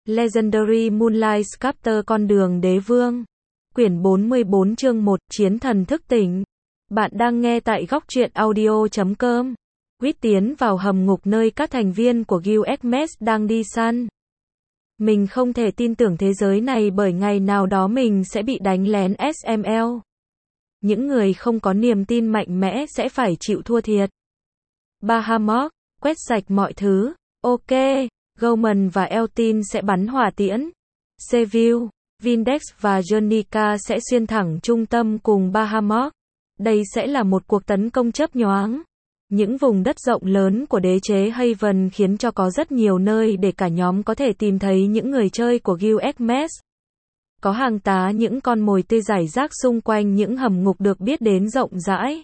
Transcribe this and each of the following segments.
Legendary Moonlight Sculptor Con đường đế vương. Quyển 44 chương 1 Chiến thần thức tỉnh. Bạn đang nghe tại góc truyện audio.com. Quýt tiến vào hầm ngục nơi các thành viên của Guild Hermes đang đi săn. Mình không thể tin tưởng thế giới này bởi ngày nào đó mình sẽ bị đánh lén SML. Những người không có niềm tin mạnh mẽ sẽ phải chịu thua thiệt. Bahamut, quét sạch mọi thứ. Ok, Gorman và Eltin sẽ bắn hỏa tiễn. Seville, Vindex và Jernica sẽ xuyên thẳng trung tâm cùng Bahamut. Đây sẽ là một cuộc tấn công chớp nhoáng. Những vùng đất rộng lớn của đế chế Haven khiến cho có rất nhiều nơi để cả nhóm có thể tìm thấy những người chơi của Guild Hermes. Có hàng tá những con mồi tươi rải rác xung quanh những hầm ngục được biết đến rộng rãi.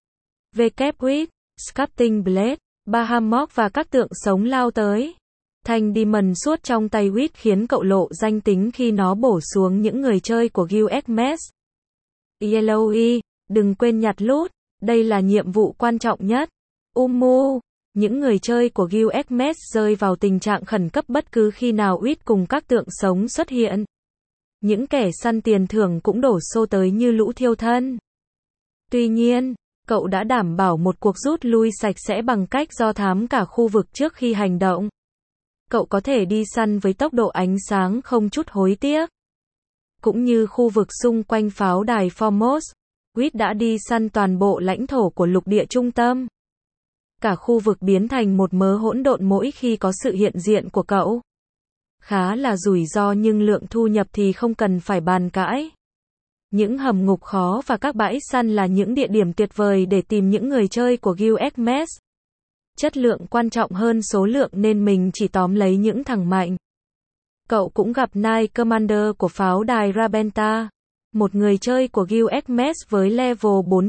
Wit, Sculpting Blade, Bahamut và các tượng sống lao tới. Thanh Demon suốt trong tay Wit khiến cậu lộ danh tính khi nó bổ xuống những người chơi của Guild Hermes. Yellowy, đừng quên nhặt loot, đây là nhiệm vụ quan trọng nhất. Những người chơi của Guild Hermes rơi vào tình trạng khẩn cấp bất cứ khi nào Wit cùng các tượng sống xuất hiện. Những kẻ săn tiền thưởng cũng đổ xô tới như lũ thiêu thân. Tuy nhiên, cậu đã đảm bảo một cuộc rút lui sạch sẽ bằng cách do thám cả khu vực trước khi hành động. Cậu có thể đi săn với tốc độ ánh sáng không chút hối tiếc. Cũng như khu vực xung quanh pháo đài Formos, Wit đã đi săn toàn bộ lãnh thổ của lục địa trung tâm. Cả khu vực biến thành một mớ hỗn độn mỗi khi có sự hiện diện của cậu. Khá là rủi ro nhưng lượng thu nhập thì không cần phải bàn cãi. Những hầm ngục khó và các bãi săn là những địa điểm tuyệt vời để tìm những người chơi của Guild Hermes. Chất lượng quan trọng hơn số lượng nên mình chỉ tóm lấy những thằng mạnh. Cậu cũng gặp Knight Commander của pháo đài Rabenta, một người chơi của Guild Hermes với level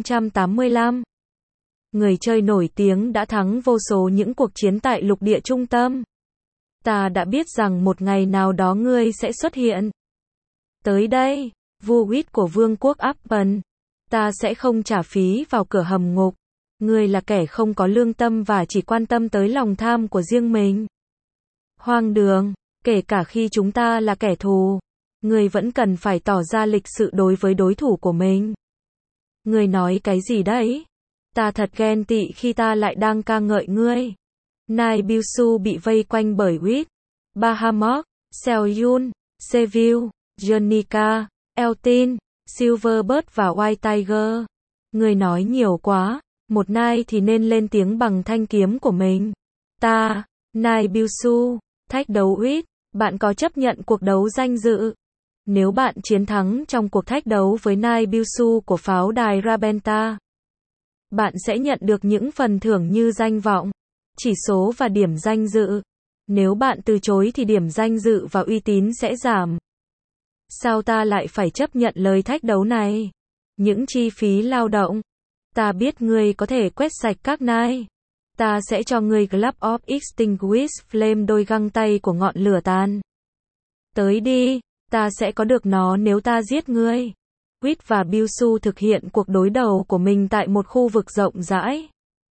485. Người chơi nổi tiếng đã thắng vô số những cuộc chiến tại lục địa trung tâm. Ta đã biết rằng một ngày nào đó ngươi sẽ xuất hiện. Tới đây, vua Wit của vương quốc Appen. Ta sẽ không trả phí vào cửa hầm ngục. Ngươi là kẻ không có lương tâm và chỉ quan tâm tới lòng tham của riêng mình. Hoang đường, kể cả khi chúng ta là kẻ thù, ngươi vẫn cần phải tỏ ra lịch sự đối với đối thủ của mình. Ngươi nói cái gì đấy? Ta thật ghen tị khi ta lại đang ca ngợi ngươi. Naibilsu bị vây quanh bởi Wit, Bahamut, Selyun, Seville, Jernica, Eltin, Silverbird và White Tiger. Ngươi nói nhiều quá. Một nai thì nên lên tiếng bằng thanh kiếm của mình. Ta, Naibilsu, thách đấu Wit, bạn có chấp nhận cuộc đấu danh dự? Nếu bạn chiến thắng trong cuộc thách đấu với Naibilsu của pháo đài Rabenta, bạn sẽ nhận được những phần thưởng như danh vọng, chỉ số và điểm danh dự. Nếu bạn từ chối thì điểm danh dự và uy tín sẽ giảm. Sao ta lại phải chấp nhận lời thách đấu này? Những chi phí lao động. Ta biết ngươi có thể quét sạch các nai. Ta sẽ cho ngươi Club of Extinguished Flame, đôi găng tay của ngọn lửa tàn. Tới đi, ta sẽ có được nó nếu ta giết ngươi. Wit và Bilsu thực hiện cuộc đối đầu của mình tại một khu vực rộng rãi.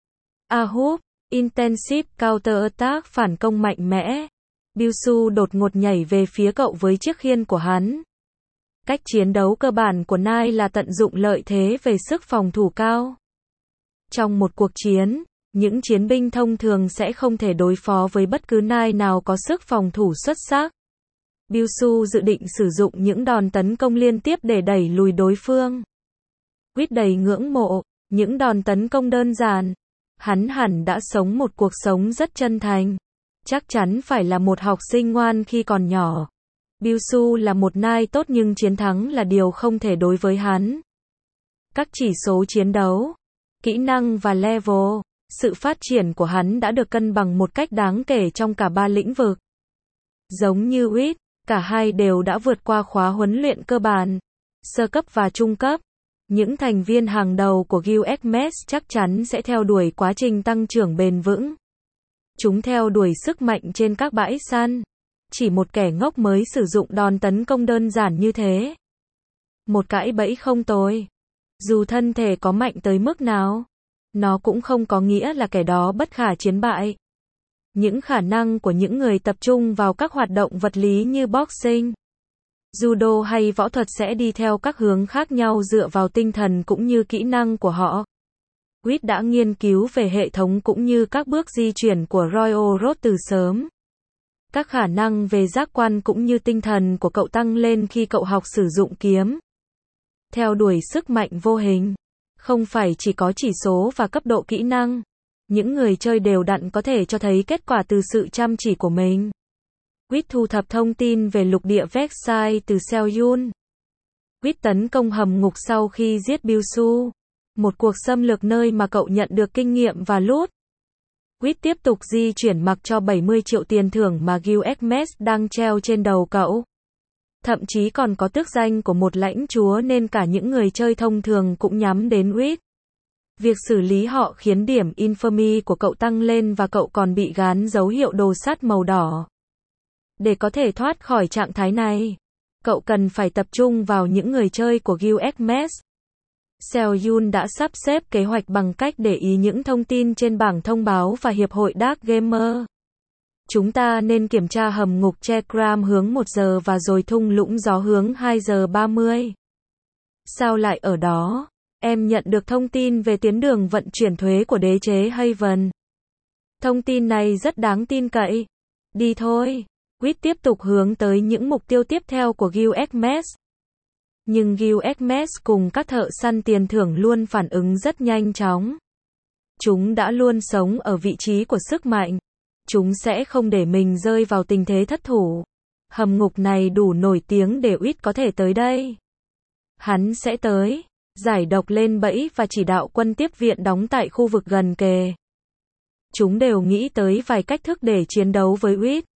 Ahub, Intensive Counter-Attack, phản công mạnh mẽ. Bilsu đột ngột nhảy về phía cậu với chiếc khiên của hắn. Cách chiến đấu cơ bản của Nai là tận dụng lợi thế về sức phòng thủ cao. Trong một cuộc chiến, những chiến binh thông thường sẽ không thể đối phó với bất cứ Nai nào có sức phòng thủ xuất sắc. Bilsu dự định sử dụng những đòn tấn công liên tiếp để đẩy lùi đối phương. Wit đầy ngưỡng mộ những đòn tấn công đơn giản. Hắn hẳn đã sống một cuộc sống rất chân thành. Chắc chắn phải là một học sinh ngoan khi còn nhỏ. Bilsu là một nai tốt nhưng chiến thắng là điều không thể đối với hắn. Các chỉ số chiến đấu, kỹ năng và level, sự phát triển của hắn đã được cân bằng một cách đáng kể trong cả ba lĩnh vực. Giống như Wit, cả hai đều đã vượt qua khóa huấn luyện cơ bản, sơ cấp và trung cấp. Những thành viên hàng đầu của Guild Hermes chắc chắn sẽ theo đuổi quá trình tăng trưởng bền vững. Chúng theo đuổi sức mạnh trên các bãi săn. Chỉ một kẻ ngốc mới sử dụng đòn tấn công đơn giản như thế. Một cãi bẫy không tồi. Dù thân thể có mạnh tới mức nào, nó cũng không có nghĩa là kẻ đó bất khả chiến bại. Những khả năng của những người tập trung vào các hoạt động vật lý như boxing, judo hay võ thuật sẽ đi theo các hướng khác nhau dựa vào tinh thần cũng như kỹ năng của họ. Reed đã nghiên cứu về hệ thống cũng như các bước di chuyển của Royal Road từ sớm. Các khả năng về giác quan cũng như tinh thần của cậu tăng lên khi cậu học sử dụng kiếm. Theo đuổi sức mạnh vô hình. Không phải chỉ có chỉ số và cấp độ kỹ năng. Những người chơi đều đặn có thể cho thấy kết quả từ sự chăm chỉ của mình. Reed thu thập thông tin về lục địa Versailles từ Seoul. Reed tấn công hầm ngục sau khi giết Bilsu. Một cuộc xâm lược nơi mà cậu nhận được kinh nghiệm và loot. Reed tiếp tục di chuyển mặc cho 70 triệu tiền thưởng mà Gilgamesh đang treo trên đầu cậu. Thậm chí còn có tước danh của một lãnh chúa nên cả những người chơi thông thường cũng nhắm đến Reed. Việc xử lý họ khiến điểm infamy của cậu tăng lên và cậu còn bị gán dấu hiệu đồ sắt màu đỏ. Để có thể thoát khỏi trạng thái này, cậu cần phải tập trung vào những người chơi của Gilgamesh. Seoul đã sắp xếp kế hoạch bằng cách để ý những thông tin trên bảng thông báo và Hiệp hội Dark Gamer. Chúng ta nên kiểm tra hầm ngục Checkram hướng 1 giờ và rồi thung lũng gió hướng 2 giờ 30. Sao lại ở đó? Em nhận được thông tin về tuyến đường vận chuyển thuế của đế chế Haven. Thông tin này rất đáng tin cậy. Đi thôi. Reed tiếp tục hướng tới những mục tiêu tiếp theo của Gilgamesh. Nhưng Gilgamesh cùng các thợ săn tiền thưởng luôn phản ứng rất nhanh chóng. Chúng đã luôn sống ở vị trí của sức mạnh. Chúng sẽ không để mình rơi vào tình thế thất thủ. Hầm ngục này đủ nổi tiếng để Reed có thể tới đây. Hắn sẽ tới, giải độc lên bẫy và chỉ đạo quân tiếp viện đóng tại khu vực gần kề. Chúng đều nghĩ tới vài cách thức để chiến đấu với Reed.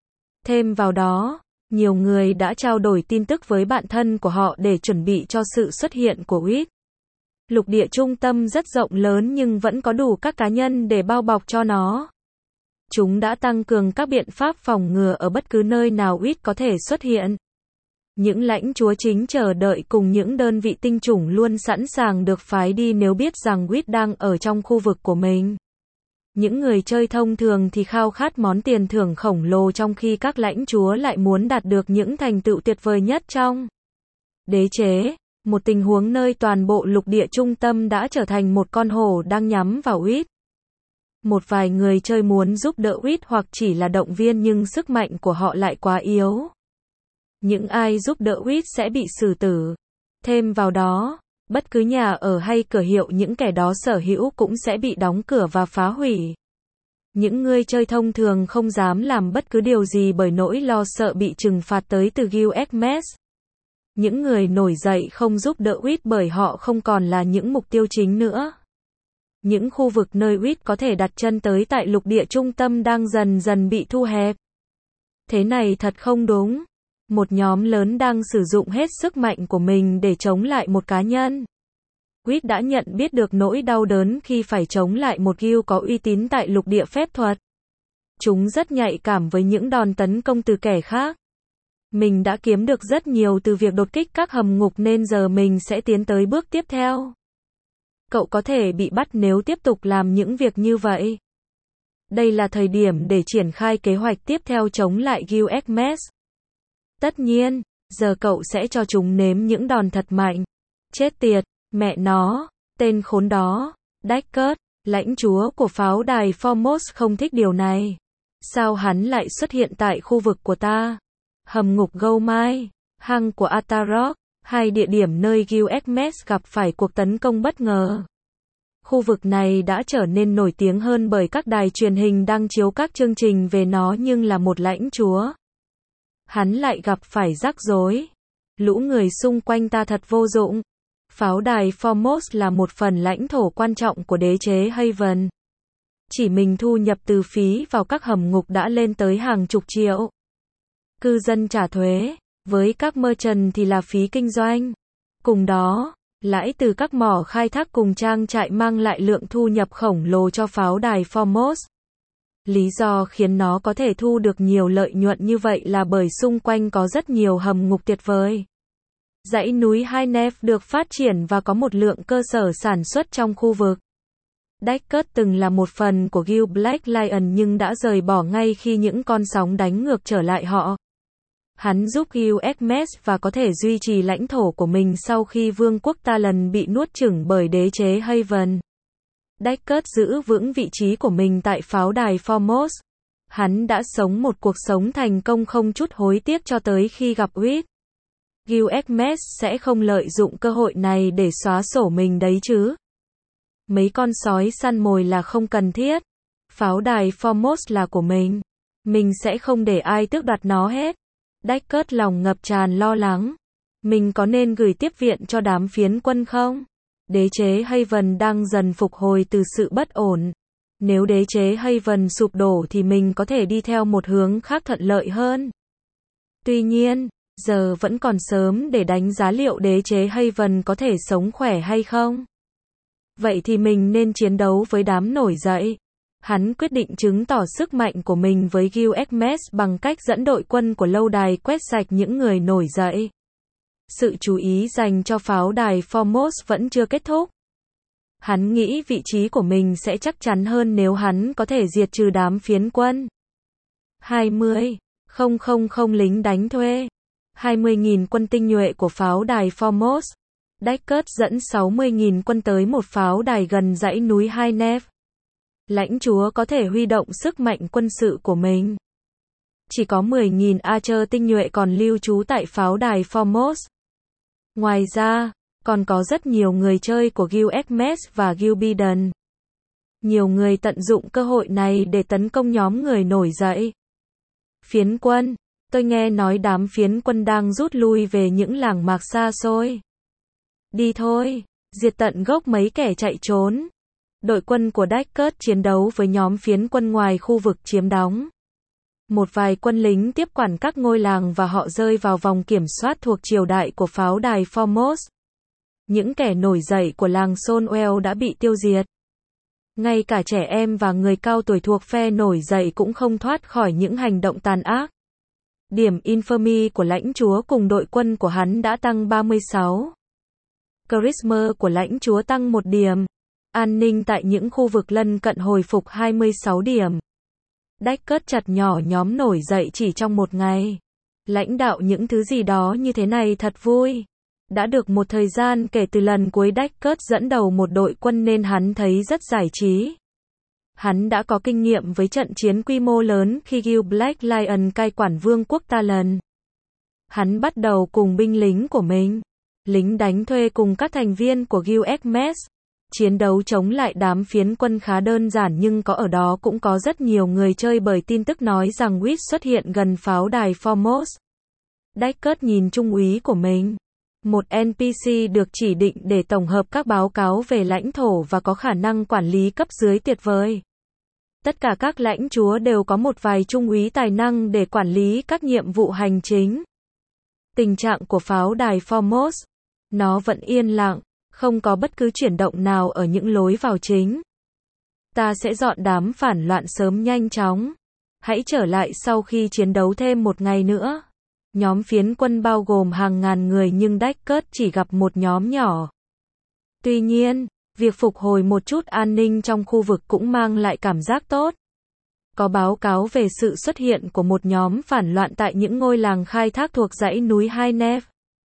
Thêm vào đó, nhiều người đã trao đổi tin tức với bạn thân của họ để chuẩn bị cho sự xuất hiện của Reed. Lục địa trung tâm rất rộng lớn nhưng vẫn có đủ các cá nhân để bao bọc cho nó. Chúng đã tăng cường các biện pháp phòng ngừa ở bất cứ nơi nào Reed có thể xuất hiện. Những lãnh chúa chính chờ đợi cùng những đơn vị tinh chủng luôn sẵn sàng được phái đi nếu biết rằng Reed đang ở trong khu vực của mình. Những người chơi thông thường thì khao khát món tiền thưởng khổng lồ trong khi các lãnh chúa lại muốn đạt được những thành tựu tuyệt vời nhất trong đế chế. Một tình huống nơi toàn bộ lục địa trung tâm đã trở thành một con hổ đang nhắm vào Reed. Một vài người chơi muốn giúp đỡ Reed hoặc chỉ là động viên nhưng sức mạnh của họ lại quá yếu. Những ai giúp đỡ Reed sẽ bị xử tử. Thêm vào đó, bất cứ nhà ở hay cửa hiệu những kẻ đó sở hữu cũng sẽ bị đóng cửa và phá hủy. Những người chơi thông thường không dám làm bất cứ điều gì bởi nỗi lo sợ bị trừng phạt tới từ Gilgamesh. Những người nổi dậy không giúp đỡ Reed bởi họ không còn là những mục tiêu chính nữa. Những khu vực nơi Reed có thể đặt chân tới tại lục địa trung tâm đang dần dần bị thu hẹp. Thế này thật không đúng. Một nhóm lớn đang sử dụng hết sức mạnh của mình để chống lại một cá nhân. Reed đã nhận biết được nỗi đau đớn khi phải chống lại một guild có uy tín tại lục địa phép thuật. Chúng rất nhạy cảm với những đòn tấn công từ kẻ khác. Mình đã kiếm được rất nhiều từ việc đột kích các hầm ngục nên giờ mình sẽ tiến tới bước tiếp theo. Cậu có thể bị bắt nếu tiếp tục làm những việc như vậy. Đây là thời điểm để triển khai kế hoạch tiếp theo chống lại Gilgamesh. Tất nhiên, giờ cậu sẽ cho chúng nếm những đòn thật mạnh. Chết tiệt, mẹ nó, tên khốn đó, Deckard, lãnh chúa của pháo đài Formos không thích điều này. Sao hắn lại xuất hiện tại khu vực của ta? Hầm ngục Goumai, hang của Atarok, hai địa điểm nơi Gilgamesh gặp phải cuộc tấn công bất ngờ. Khu vực này đã trở nên nổi tiếng hơn bởi các đài truyền hình đang chiếu các chương trình về nó nhưng là một lãnh chúa. Hắn lại gặp phải rắc rối. Lũ người xung quanh ta thật vô dụng. Pháo đài Formos là một phần lãnh thổ quan trọng của đế chế Haven. Chỉ mình thu nhập từ phí vào các hầm ngục đã lên tới hàng chục triệu. Cư dân trả thuế, với các merchant thì là phí kinh doanh. Cùng đó, lãi từ các mỏ khai thác cùng trang trại mang lại lượng thu nhập khổng lồ cho pháo đài Formos. Lý do khiến nó có thể thu được nhiều lợi nhuận như vậy là bởi xung quanh có rất nhiều hầm ngục tuyệt vời. Dãy núi Hainef được phát triển và có một lượng cơ sở sản xuất trong khu vực. Deckard từng là một phần của Guild Black Lion nhưng đã rời bỏ ngay khi những con sóng đánh ngược trở lại họ. Hắn giúp Guild Hermes và có thể duy trì lãnh thổ của mình sau khi vương quốc Talon bị nuốt chửng bởi đế chế Haven. Deckard giữ vững vị trí của mình tại pháo đài Foremost. Hắn đã sống một cuộc sống thành công không chút hối tiếc cho tới khi gặp Reed. Guild Hermes sẽ không lợi dụng cơ hội này để xóa sổ mình đấy chứ. Mấy con sói săn mồi là không cần thiết. Pháo đài Foremost là của mình. Mình sẽ không để ai tước đoạt nó hết. Deckard lòng ngập tràn lo lắng. Mình có nên gửi tiếp viện cho đám phiến quân không? Đế chế Haven đang dần phục hồi từ sự bất ổn. Nếu đế chế Haven sụp đổ thì mình có thể đi theo một hướng khác thuận lợi hơn. Tuy nhiên, giờ vẫn còn sớm để đánh giá liệu đế chế Haven có thể sống khỏe hay không. Vậy thì mình nên chiến đấu với đám nổi dậy. Hắn quyết định chứng tỏ sức mạnh của mình với Guild Hermes bằng cách dẫn đội quân của lâu đài quét sạch những người nổi dậy. Sự chú ý dành cho pháo đài Foremost vẫn chưa kết thúc. Hắn nghĩ vị trí của mình sẽ chắc chắn hơn nếu hắn có thể diệt trừ đám phiến quân. 20,000 lính đánh thuê. 20.000 quân tinh nhuệ của pháo đài Foremost. Deckard dẫn 60.000 quân tới một pháo đài gần dãy núi High Neve. Lãnh chúa có thể huy động sức mạnh quân sự của mình. Chỉ có 10.000 archer tinh nhuệ còn lưu trú tại pháo đài Foremost. Ngoài ra, còn có rất nhiều người chơi của Guild Hermes và Guild Bidden. Nhiều người tận dụng cơ hội này để tấn công nhóm người nổi dậy. Phiến quân. Tôi nghe nói đám phiến quân đang rút lui về những làng mạc xa xôi. Đi thôi, diệt tận gốc mấy kẻ chạy trốn. Đội quân của Deckard chiến đấu với nhóm phiến quân ngoài khu vực chiếm đóng. Một vài quân lính tiếp quản các ngôi làng và họ rơi vào vòng kiểm soát thuộc triều đại của pháo đài Foremost. Những kẻ nổi dậy của làng Sonwell đã bị tiêu diệt. Ngay cả trẻ em và người cao tuổi thuộc phe nổi dậy cũng không thoát khỏi những hành động tàn ác. Điểm infamy của lãnh chúa cùng đội quân của hắn đã tăng 36. Charisma của lãnh chúa tăng 1 điểm. An ninh tại những khu vực lân cận hồi phục 26 điểm. Deckard chặt nhỏ nhóm nổi dậy chỉ trong một ngày. Lãnh đạo những thứ gì đó như thế này thật vui. Đã được một thời gian kể từ lần cuối Deckard dẫn đầu một đội quân nên hắn thấy rất giải trí. Hắn đã có kinh nghiệm với trận chiến quy mô lớn khi Guild Black Lion cai quản vương quốc Talon. Hắn bắt đầu cùng binh lính của mình, lính đánh thuê cùng các thành viên của Guild Hermes. Chiến đấu chống lại đám phiến quân khá đơn giản nhưng ở đó cũng có rất nhiều người chơi bởi tin tức nói rằng Reed xuất hiện gần pháo đài Foremost. Deckard nhìn trung úy của mình. Một NPC được chỉ định để tổng hợp các báo cáo về lãnh thổ và có khả năng quản lý cấp dưới tuyệt vời. Tất cả các lãnh chúa đều có một vài trung úy tài năng để quản lý các nhiệm vụ hành chính. Tình trạng của pháo đài Foremost. Nó vẫn yên lặng, không có bất cứ chuyển động nào ở những lối vào chính. Ta sẽ dọn đám phản loạn sớm nhanh chóng. Hãy trở lại sau khi chiến đấu thêm một ngày nữa. Nhóm phiến quân bao gồm hàng ngàn người nhưng Deckard chỉ gặp một nhóm nhỏ. Tuy nhiên, việc phục hồi một chút an ninh trong khu vực cũng mang lại cảm giác tốt. Có báo cáo về sự xuất hiện của một nhóm phản loạn tại những ngôi làng khai thác thuộc dãy núi High Neve.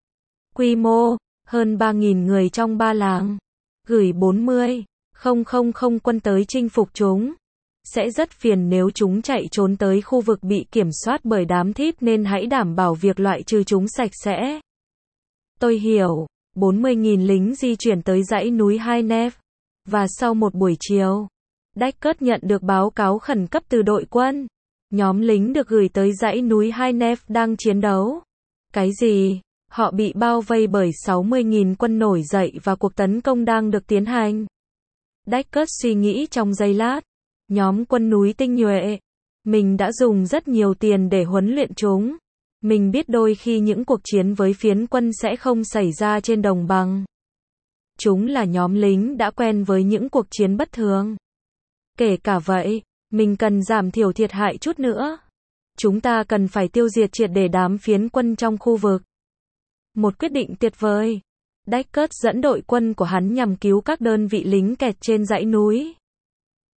Quy mô, hơn 3.000 người trong 3 làng. Gửi 40,000 quân tới chinh phục chúng. Sẽ rất phiền nếu chúng chạy trốn tới khu vực bị kiểm soát bởi đám thiếp nên hãy đảm bảo việc loại trừ chúng sạch sẽ. Tôi hiểu. 40.000 lính di chuyển tới dãy núi High Neve. Và sau một buổi chiều, Deckard nhận được báo cáo khẩn cấp từ đội quân. Nhóm lính được gửi tới dãy núi High Neve đang chiến đấu. Cái gì? Họ bị bao vây bởi 60.000 quân nổi dậy và cuộc tấn công đang được tiến hành. Deckard suy nghĩ trong giây lát. Nhóm quân núi tinh nhuệ. Mình đã dùng rất nhiều tiền để huấn luyện chúng. Mình biết đôi khi những cuộc chiến với phiến quân sẽ không xảy ra trên đồng bằng. Chúng là nhóm lính đã quen với những cuộc chiến bất thường. Kể cả vậy, mình cần giảm thiểu thiệt hại chút nữa. Chúng ta cần phải tiêu diệt triệt để đám phiến quân trong khu vực. Một quyết định tuyệt vời. Deckard dẫn đội quân của hắn nhằm cứu các đơn vị lính kẹt trên dãy núi.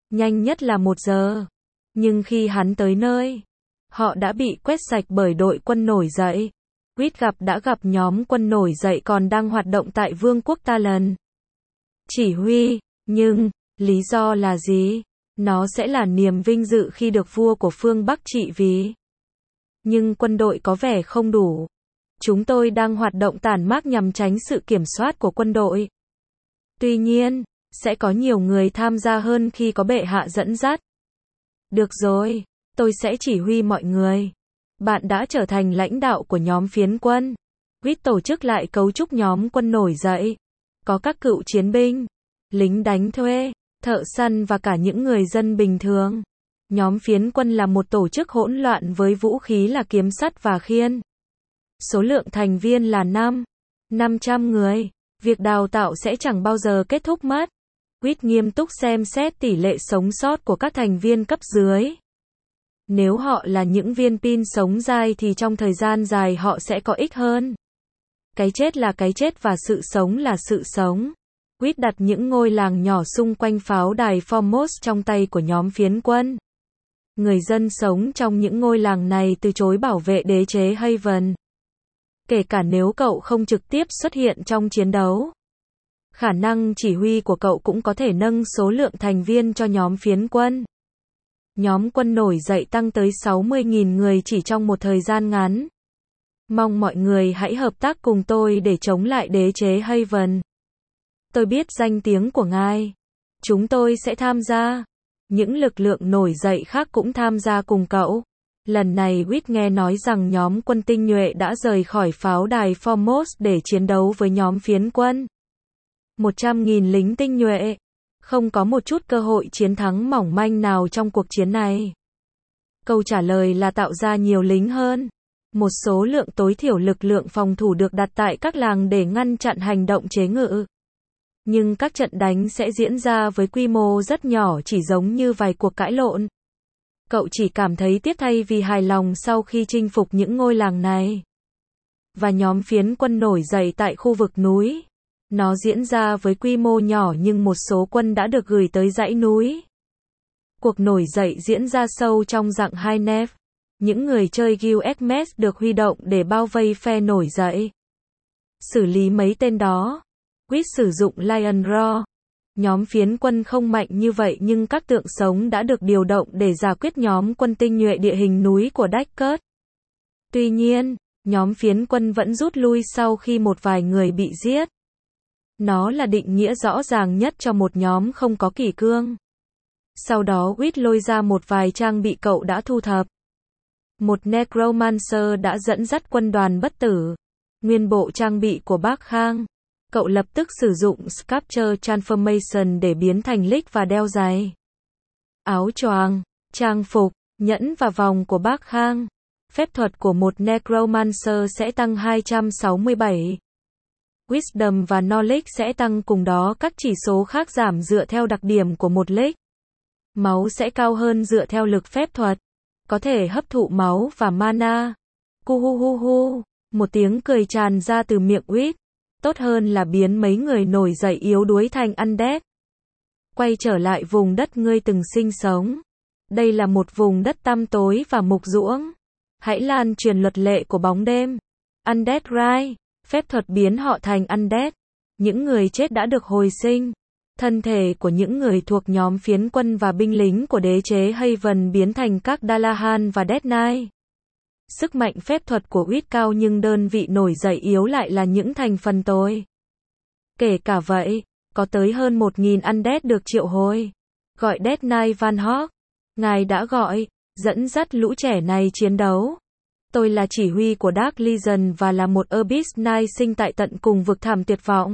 nhanh nhất là 1 giờ. Nhưng khi hắn tới nơi, họ đã bị quét sạch bởi đội quân nổi dậy. Reed đã gặp nhóm quân nổi dậy còn đang hoạt động tại Vương quốc Talon. Chỉ huy, nhưng, lý do là gì? Nó sẽ là niềm vinh dự khi được vua của phương Bắc trị vì. Nhưng quân đội có vẻ không đủ. Chúng tôi đang hoạt động tản mác nhằm tránh sự kiểm soát của quân đội. Tuy nhiên, sẽ có nhiều người tham gia hơn khi có bệ hạ dẫn dắt. Được rồi, tôi sẽ chỉ huy mọi người. Bạn đã trở thành lãnh đạo của nhóm phiến quân. Reed tổ chức lại cấu trúc nhóm quân nổi dậy. Có các cựu chiến binh, lính đánh thuê, thợ săn và cả những người dân bình thường. Nhóm phiến quân là một tổ chức hỗn loạn với vũ khí là kiếm sắt và khiên. Số lượng thành viên là 500 người. Việc đào tạo sẽ chẳng bao giờ kết thúc mất. Reed nghiêm túc xem xét tỷ lệ sống sót của các thành viên cấp dưới. Nếu họ là những viên pin sống dai thì trong thời gian dài họ sẽ có ích hơn. Cái chết là cái chết và sự sống là sự sống. Reed đặt những ngôi làng nhỏ xung quanh pháo đài Formos trong tay của nhóm phiến quân. Người dân sống trong những ngôi làng này từ chối bảo vệ đế chế Haven. Kể cả nếu cậu không trực tiếp xuất hiện trong chiến đấu. Khả năng chỉ huy của cậu cũng có thể nâng số lượng thành viên cho nhóm phiến quân. Nhóm quân nổi dậy tăng tới 60.000 người chỉ trong một thời gian ngắn. Mong mọi người hãy hợp tác cùng tôi để chống lại đế chế Haven. Tôi biết danh tiếng của ngài. Chúng tôi sẽ tham gia. Những lực lượng nổi dậy khác cũng tham gia cùng cậu. Lần này Reed nghe nói rằng nhóm quân tinh nhuệ đã rời khỏi pháo đài Formos để chiến đấu với nhóm phiến quân. 100.000 lính tinh nhuệ. Không có một chút cơ hội chiến thắng mỏng manh nào trong cuộc chiến này. Câu trả lời là tạo ra nhiều lính hơn. Một số lượng tối thiểu lực lượng phòng thủ được đặt tại các làng để ngăn chặn hành động chế ngự. Nhưng các trận đánh sẽ diễn ra với quy mô rất nhỏ, chỉ giống như vài cuộc cãi lộn. Cậu chỉ cảm thấy tiếc thay vì hài lòng sau khi chinh phục những ngôi làng này. Và nhóm phiến quân nổi dậy tại khu vực núi. Nó diễn ra với quy mô nhỏ nhưng một số quân đã được gửi tới dãy núi. Cuộc nổi dậy diễn ra sâu trong dạng hai nef. Những người chơi Guild được huy động để bao vây phe nổi dậy. Xử lý mấy tên đó. Reed sử dụng Lion Roar. Nhóm phiến quân không mạnh như vậy nhưng các tượng sống đã được điều động để giải quyết nhóm quân tinh nhuệ địa hình núi của Deckard. Tuy nhiên, nhóm phiến quân vẫn rút lui sau khi một vài người bị giết. Nó là định nghĩa rõ ràng nhất cho một nhóm không có kỷ cương. Sau đó Reed lôi ra một vài trang bị cậu đã thu thập. Một Necromancer đã dẫn dắt quân đoàn bất tử. Nguyên bộ trang bị của bác Khang. Cậu lập tức sử dụng Sculpture Transformation để biến thành lick và đeo giày. Áo choàng, trang phục, nhẫn và vòng của bác Khang. Phép thuật của một Necromancer sẽ tăng 267. Wisdom và Knowledge sẽ tăng cùng đó các chỉ số khác giảm dựa theo đặc điểm của một lick. Máu sẽ cao hơn dựa theo lực phép thuật. Có thể hấp thụ máu và mana. Cuhuhuhu. Một tiếng cười tràn ra từ miệng Reed. Tốt hơn là biến mấy người nổi dậy yếu đuối thành undead. Quay trở lại vùng đất ngươi từng sinh sống. Đây là một vùng đất tăm tối và mục ruỗng. Hãy lan truyền luật lệ của bóng đêm. Undead Rise. Phép thuật biến họ thành undead. Những người chết đã được hồi sinh. Thân thể của những người thuộc nhóm phiến quân và binh lính của đế chế Haven biến thành các Dalahan và Death Knight. Sức mạnh phép thuật của Reed cao nhưng đơn vị nổi dậy yếu lại là những thành phần tồi. Kể cả vậy, có tới hơn 1.000 undead được triệu hồi. Gọi Death Knight Van Hawk. Ngài đã gọi, dẫn dắt lũ trẻ này chiến đấu. Tôi là chỉ huy của Dark Legion và là một Abyss Knight sinh tại tận cùng vực thẳm tuyệt vọng.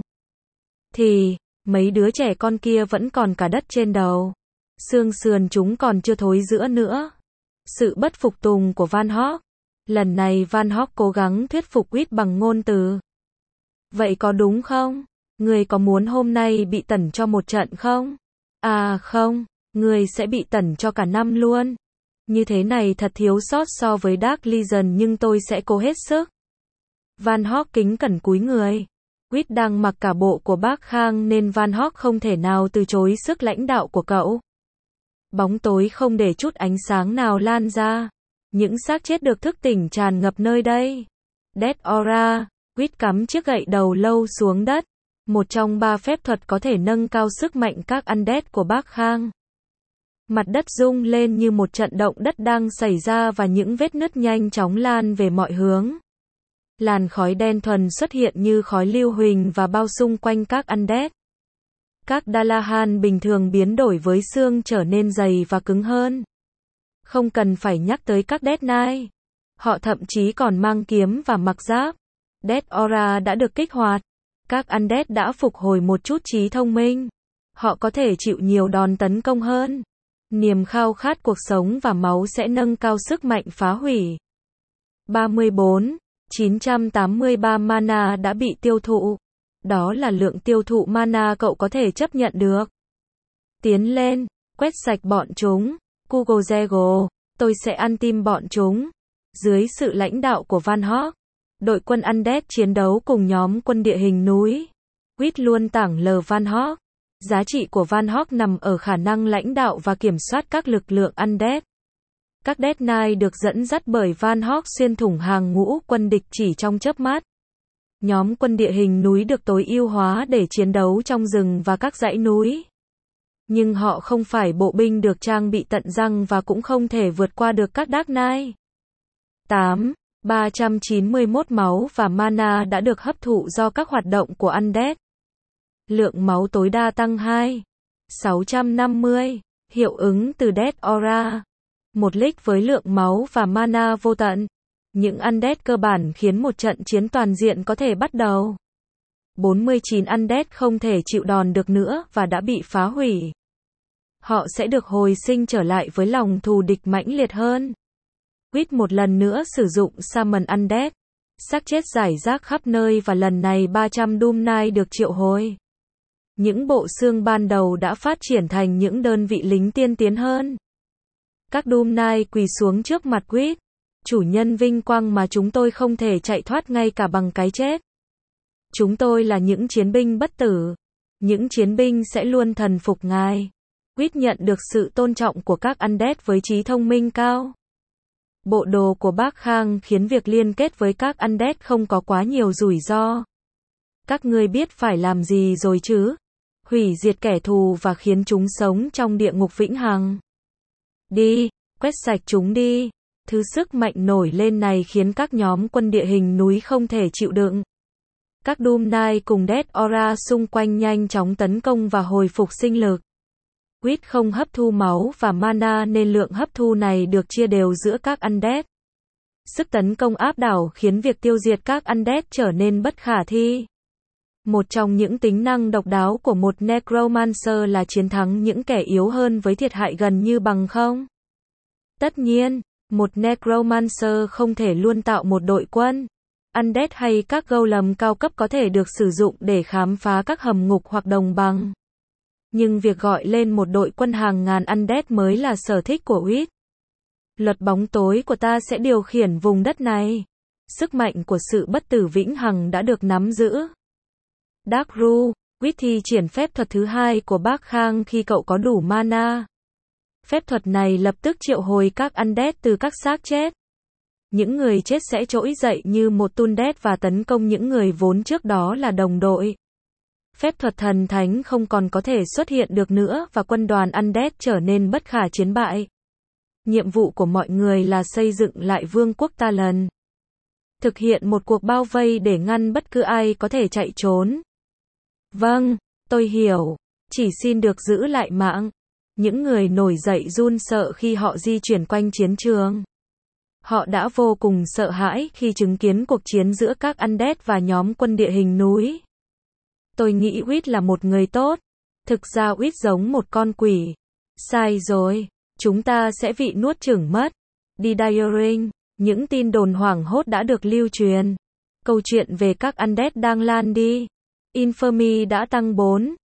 Thì, mấy đứa trẻ con kia vẫn còn cả đất trên đầu. Xương sườn chúng còn chưa thối rữa nữa. Sự bất phục tùng của Van Hawk. Lần này Van Hawk cố gắng thuyết phục Reed bằng ngôn từ. Vậy có đúng không? Người có muốn hôm nay bị tẩn cho một trận không? À không, người sẽ bị tẩn cho cả năm luôn. Như thế này thật thiếu sót so với Dark Legion nhưng tôi sẽ cố hết sức. Van Hawk kính cẩn cúi người. Reed đang mặc cả bộ của bác Khang nên Van Hawk không thể nào từ chối sức lãnh đạo của cậu. Bóng tối không để chút ánh sáng nào lan ra. Những xác chết được thức tỉnh tràn ngập nơi đây. Death Aura, Quýt cắm chiếc gậy đầu lâu xuống đất. Một trong 3 phép thuật có thể nâng cao sức mạnh các undead của Bác Khang. Mặt đất rung lên như một trận động đất đang xảy ra và những vết nứt nhanh chóng lan về mọi hướng. Làn khói đen thuần xuất hiện như khói lưu huỳnh và bao xung quanh các undead. Các Dalahan bình thường biến đổi với xương trở nên dày và cứng hơn. Không cần phải nhắc tới các Death Knight. Họ thậm chí còn mang kiếm và mặc giáp. Death Aura đã được kích hoạt. Các undead đã phục hồi một chút trí thông minh. Họ có thể chịu nhiều đòn tấn công hơn. Niềm khao khát cuộc sống và máu sẽ nâng cao sức mạnh phá hủy. 34. 983 mana đã bị tiêu thụ. Đó là lượng tiêu thụ mana cậu có thể chấp nhận được. Tiến lên, quét sạch bọn chúng. Kugozego, tôi sẽ ăn tim bọn chúng. Dưới sự lãnh đạo của Van Hawk, đội quân undead chiến đấu cùng nhóm quân địa hình núi. Quýt luôn tảng lờ Van Hawk. Giá trị của Van Hawk nằm ở khả năng lãnh đạo và kiểm soát các lực lượng undead. Các Death Knight được dẫn dắt bởi Van Hawk xuyên thủng hàng ngũ quân địch chỉ trong chớp mắt. Nhóm quân địa hình núi được tối ưu hóa để chiến đấu trong rừng và các dãy núi. Nhưng họ không phải bộ binh được trang bị tận răng và cũng không thể vượt qua được các Dark Knight. 8. 391 máu và mana đã được hấp thụ do các hoạt động của undead. Lượng máu tối đa tăng 2. 650. Hiệu ứng từ Death Aura. Một lích với lượng máu và mana vô tận. Những undead cơ bản khiến một trận chiến toàn diện có thể bắt đầu. 49 undead không thể chịu đòn được nữa và đã bị phá hủy. Họ sẽ được hồi sinh trở lại với lòng thù địch mãnh liệt hơn. Quýt một lần nữa sử dụng Summon Undead. Xác chết rải rác khắp nơi và lần này 300 Doom Knight được triệu hồi. Những bộ xương ban đầu đã phát triển thành những đơn vị lính tiên tiến hơn. Các Doom Knight quỳ xuống trước mặt Quýt. Chủ nhân vinh quang mà chúng tôi không thể chạy thoát ngay cả bằng cái chết. Chúng tôi là những chiến binh bất tử. Những chiến binh sẽ luôn thần phục ngài. Quýt nhận được sự tôn trọng của các undead với trí thông minh cao. Bộ đồ của Bác Khang khiến việc liên kết với các undead không có quá nhiều rủi ro. Các ngươi biết phải làm gì rồi chứ? Hủy diệt kẻ thù và khiến chúng sống trong địa ngục vĩnh hằng. Đi, quét sạch chúng đi. Thứ sức mạnh nổi lên này khiến các nhóm quân địa hình núi không thể chịu đựng. Các Doom Knight cùng Death Aura xung quanh nhanh chóng tấn công và hồi phục sinh lực. Quýt không hấp thu máu và mana nên lượng hấp thu này được chia đều giữa các undead. Sức tấn công áp đảo khiến việc tiêu diệt các undead trở nên bất khả thi. Một trong những tính năng độc đáo của một Necromancer là chiến thắng những kẻ yếu hơn với thiệt hại gần như bằng không. Tất nhiên, một Necromancer không thể luôn tạo một đội quân. Undead hay các golem cao cấp có thể được sử dụng để khám phá các hầm ngục hoặc đồng bằng. Nhưng việc gọi lên một đội quân hàng ngàn undead mới là sở thích của Quýt. Luật bóng tối của ta sẽ điều khiển vùng đất này. Sức mạnh của sự bất tử vĩnh hằng đã được nắm giữ. Dark Ru, Quýt thi triển phép thuật thứ 2 của Bác Khang khi cậu có đủ mana. Phép thuật này lập tức triệu hồi các undead từ các xác chết. Những người chết sẽ trỗi dậy như một Undead và tấn công những người vốn trước đó là đồng đội. Phép thuật thần thánh không còn có thể xuất hiện được nữa và quân đoàn undead trở nên bất khả chiến bại. Nhiệm vụ của mọi người là xây dựng lại vương quốc Talon. Thực hiện một cuộc bao vây để ngăn bất cứ ai có thể chạy trốn. Vâng, tôi hiểu. Chỉ xin được giữ lại mạng. Những người nổi dậy run sợ khi họ di chuyển quanh chiến trường. Họ đã vô cùng sợ hãi khi chứng kiến cuộc chiến giữa các undead và nhóm quân địa hình núi. Tôi nghĩ Quýt là một người tốt. Thực ra Quýt giống một con quỷ. Sai rồi. Chúng ta sẽ bị nuốt chửng mất. Đi Diaring. Những tin đồn hoảng hốt đã được lưu truyền. Câu chuyện về các undead đang lan đi. Infamy đã tăng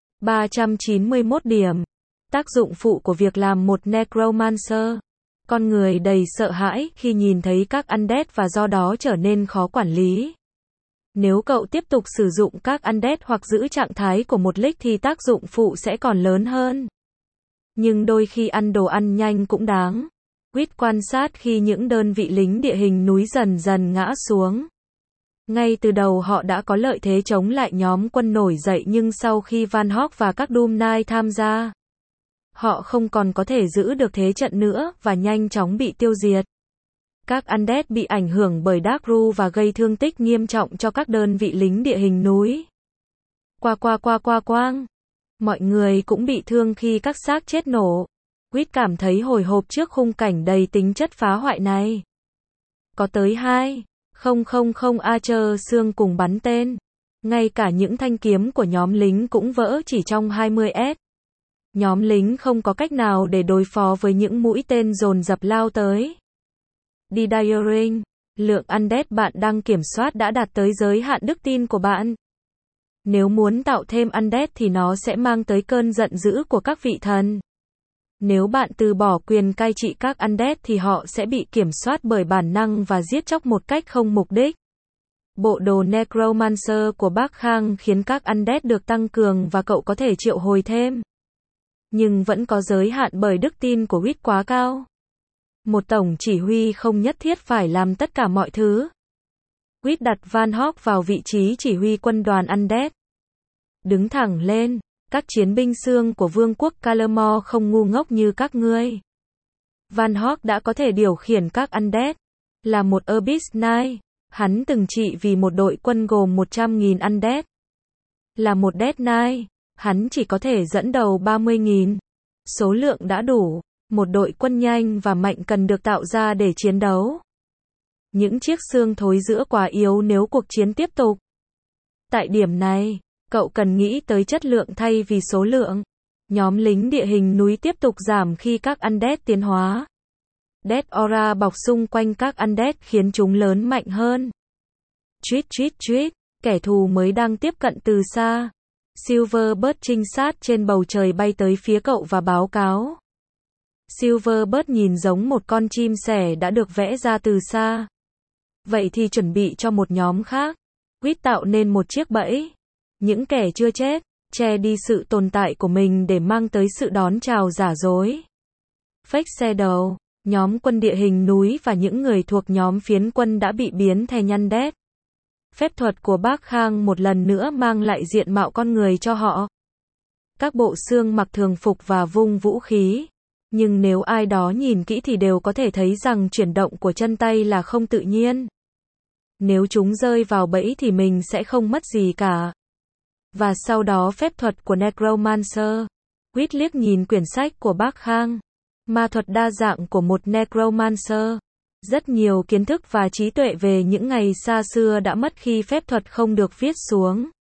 391 điểm. Tác dụng phụ của việc làm một Necromancer. Con người đầy sợ hãi khi nhìn thấy các undead và do đó trở nên khó quản lý. Nếu cậu tiếp tục sử dụng các undead hoặc giữ trạng thái của một league thì tác dụng phụ sẽ còn lớn hơn. Nhưng đôi khi ăn đồ ăn nhanh cũng đáng. Quýt quan sát khi những đơn vị lính địa hình núi dần dần ngã xuống. Ngay từ đầu họ đã có lợi thế chống lại nhóm quân nổi dậy, nhưng sau khi Van Hok và các Doom Knight tham gia, họ không còn có thể giữ được thế trận nữa và nhanh chóng bị tiêu diệt. Các Undead bị ảnh hưởng bởi Darkru và gây thương tích nghiêm trọng cho các đơn vị lính địa hình núi. Quang. Mọi người cũng bị thương khi các xác chết nổ. Quýt cảm thấy hồi hộp trước khung cảnh đầy tính chất phá hoại này. Có tới 2,000 Archer xương cùng bắn tên. Ngay cả những thanh kiếm của nhóm lính cũng vỡ chỉ trong 20s. Nhóm lính không có cách nào để đối phó với những mũi tên dồn dập lao tới. Diring, lượng Undead bạn đang kiểm soát đã đạt tới giới hạn đức tin của bạn. Nếu muốn tạo thêm Undead thì nó sẽ mang tới cơn giận dữ của các vị thần. Nếu bạn từ bỏ quyền cai trị các Undead thì họ sẽ bị kiểm soát bởi bản năng và giết chóc một cách không mục đích. Bộ đồ Necromancer của bác Khang khiến các Undead được tăng cường và cậu có thể triệu hồi thêm. Nhưng vẫn có giới hạn bởi đức tin của Quýt quá cao. Một tổng chỉ huy không nhất thiết phải làm tất cả mọi thứ. Quýt đặt Van Hok vào vị trí chỉ huy quân đoàn Undead. Đứng thẳng lên, các chiến binh xương của vương quốc Calamore không ngu ngốc như các ngươi. Van Hok đã có thể điều khiển các Undead. Là một Abyss Knight, hắn từng trị vì một đội quân gồm 100.000 Undead. Là một Death Knight, hắn chỉ có thể dẫn đầu 30.000. Số lượng đã đủ. Một đội quân nhanh và mạnh cần được tạo ra để chiến đấu. Những chiếc xương thối giữa quá yếu nếu cuộc chiến tiếp tục. Tại điểm này, cậu cần nghĩ tới chất lượng thay vì số lượng. Nhóm lính địa hình núi tiếp tục giảm khi các Undead tiến hóa. Death Aura bọc xung quanh các Undead khiến chúng lớn mạnh hơn. Tweet, kẻ thù mới đang tiếp cận từ xa. Silverbird trinh sát trên bầu trời bay tới phía cậu và báo cáo. Silverbird nhìn giống một con chim sẻ đã được vẽ ra từ xa. Vậy thì chuẩn bị cho một nhóm khác. Quýt tạo nên một chiếc bẫy. Những kẻ chưa chết, che đi sự tồn tại của mình để mang tới sự đón chào giả dối. Fake Shadow, nhóm quân địa hình núi và những người thuộc nhóm phiến quân đã bị biến thành Undead. Phép thuật của bác Khang một lần nữa mang lại diện mạo con người cho họ. Các bộ xương mặc thường phục và vung vũ khí. Nhưng nếu ai đó nhìn kỹ thì đều có thể thấy rằng chuyển động của chân tay là không tự nhiên. Nếu chúng rơi vào bẫy thì mình sẽ không mất gì cả. Và sau đó phép thuật của Necromancer. Quýt liếc nhìn quyển sách của bác Khang. Ma thuật đa dạng của một Necromancer. Rất nhiều kiến thức và trí tuệ về những ngày xa xưa đã mất khi phép thuật không được viết xuống.